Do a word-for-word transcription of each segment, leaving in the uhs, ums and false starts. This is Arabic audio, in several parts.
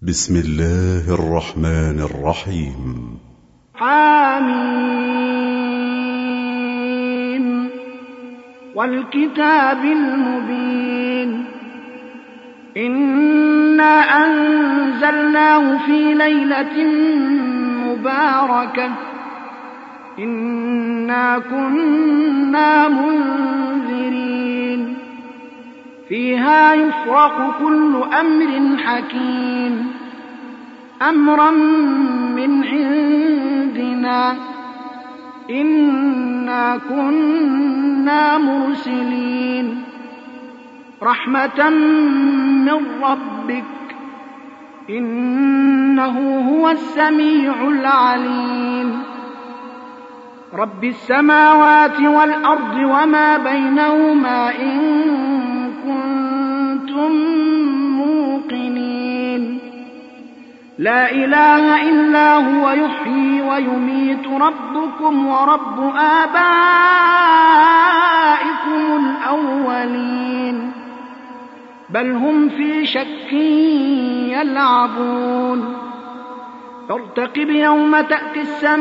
بسم الله الرحمن الرحيم. حميم والكتاب المبين إنا أنزلناه في ليلة مباركة إنا كنا منذرين فيها يفرق كل أمر حكيم أمرا من عندنا إنا كنا مرسلين رحمة من ربك إنه هو السميع العليم رب السماوات والأرض وما بينهما إن كنتم موقنين لا إله إلا هو يحيي ويميت ربكم ورب آبائكم الأولين بل هم في شك يلعبون فارتقب يوم تأتي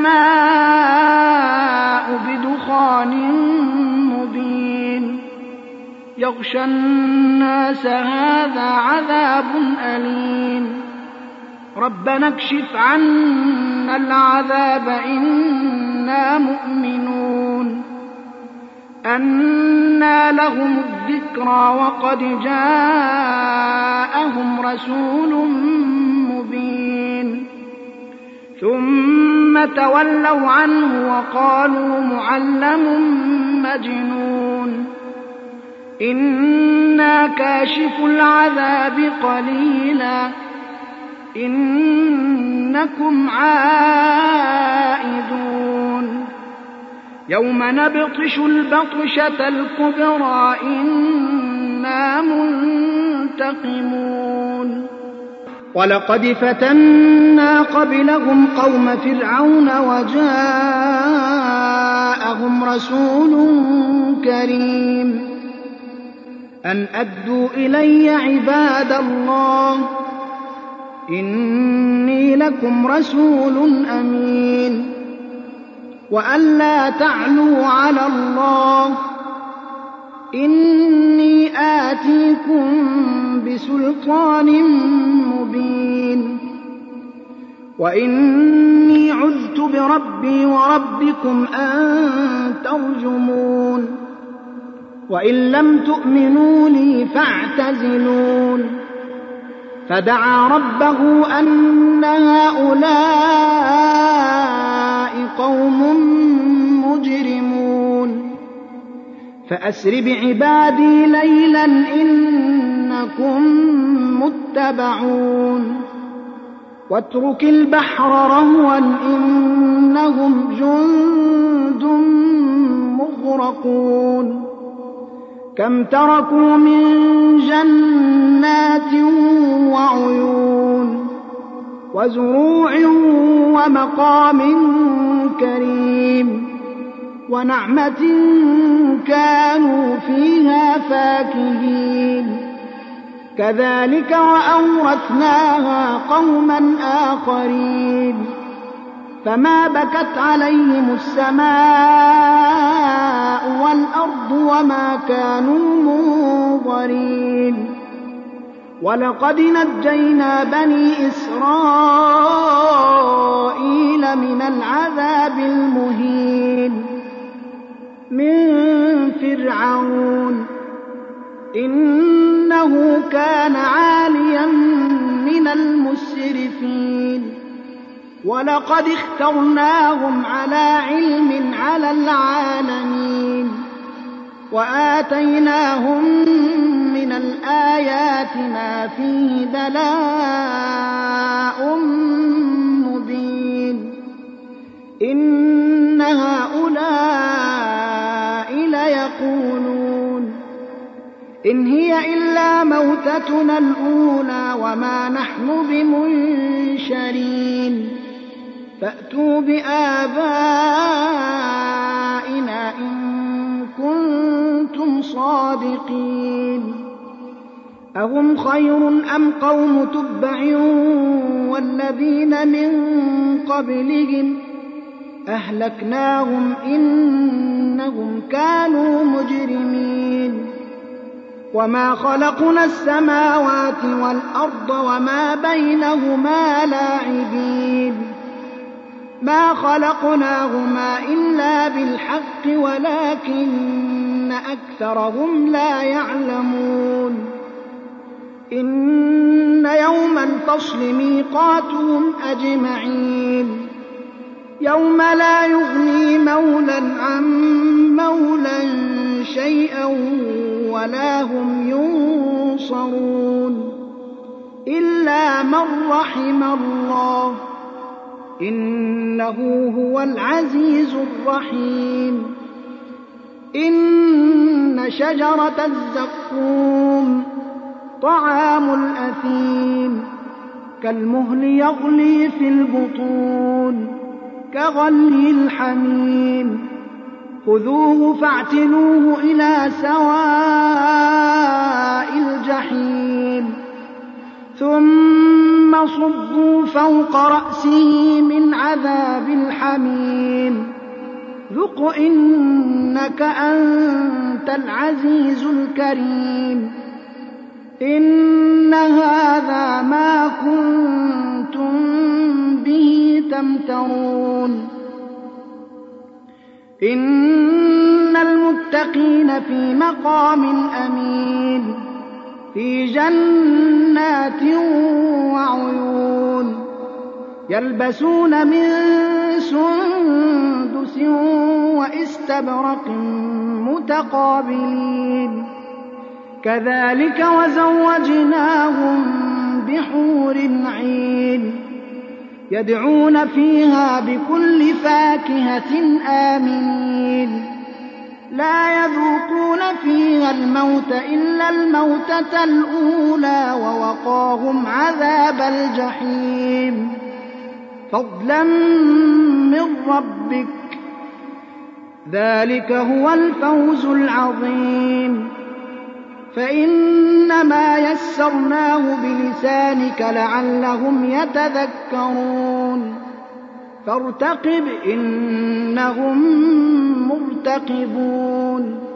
السماء بدخان مبين يغشى الناس هذا عذاب أليم ربنا اكشف عنا العذاب إنا مؤمنون أنى لهم الذكرى وقد جاءهم رسول مبين ثم تولوا عنه وقالوا معلم مجنون إنا كاشف العذاب قليلا إنكم عائدون يوم نبطش البطشة الكبرى إنا منتقمون ولقد فتنا قبلهم قوم فرعون وجاءهم رسول كريم أن أدوا إلي عباد الله إني لكم رسول أمين وأن لا تعلوا على الله إني آتيكم بسلطان مبين وإني عذت بربي وربكم أن ترجمون وإن لم تؤمنوا لي فاعتزلون فدعا ربه أن هؤلاء قوم مجرمون فأسر بعبادي ليلا إنكم متبعون واترك البحر رهوا إنهم جند مغرقون كم تركوا من جنات وعيون وزروع ومقام كريم ونعمة كانوا فيها فاكهين كذلك وأورثناها قوما آخرين فما بكت عليهم السماء والأرض وما كانوا منظرين ولقد نجينا بني إسرائيل من العذاب المهين من فرعون إنه كان عاليا من المسرفين ولقد اخترناهم على علم على العالمين وآتيناهم من الآيات ما فيه بلاء مبين إن هؤلاء ليقولون إن هي إلا موتتنا الأولى وما نحن بمنشرين فأتوا بآبائنا إن كنتم صادقين أهم خير أم قوم تبع الذين من قبلهم أهلكناهم إنهم كانوا مجرمين وما خلقنا السماوات والأرض وما بينهما لاعبين ما خلقناهما إلا بالحق ولكن أكثرهم لا يعلمون إن يوم الفصل ميقاتهم أجمعين يوم لا يغني مولى عن مولى شيئا ولا هم ينصرون إلا من رحم الله إنه هو العزيز الرحيم إن شجرة الزقوم طعام الأثيم كالمهل يغلي في البطون كغلي الحميم خذوه فاعتلوه إلى سواء الجحيم ثم صبوا فوق رأسه من عذاب الحميم ذق إنك أنت العزيز الكريم إن هذا ما كنتم به تمترون إن المتقين في مقام أمين في جنات وعيون يلبسون من سندس واستبرق متقابلين كذلك وزوجناهم بحور عين يدعون فيها بكل فاكهة آمنين لا يذوقون فيها الموت إلا الموتة الأولى ووقاهم عذاب الجحيم فضلا من ربك ذلك هو الفوز العظيم فإنما يسرناه بلسانك لعلهم يتذكرون فارتقب إنهم مرتقبون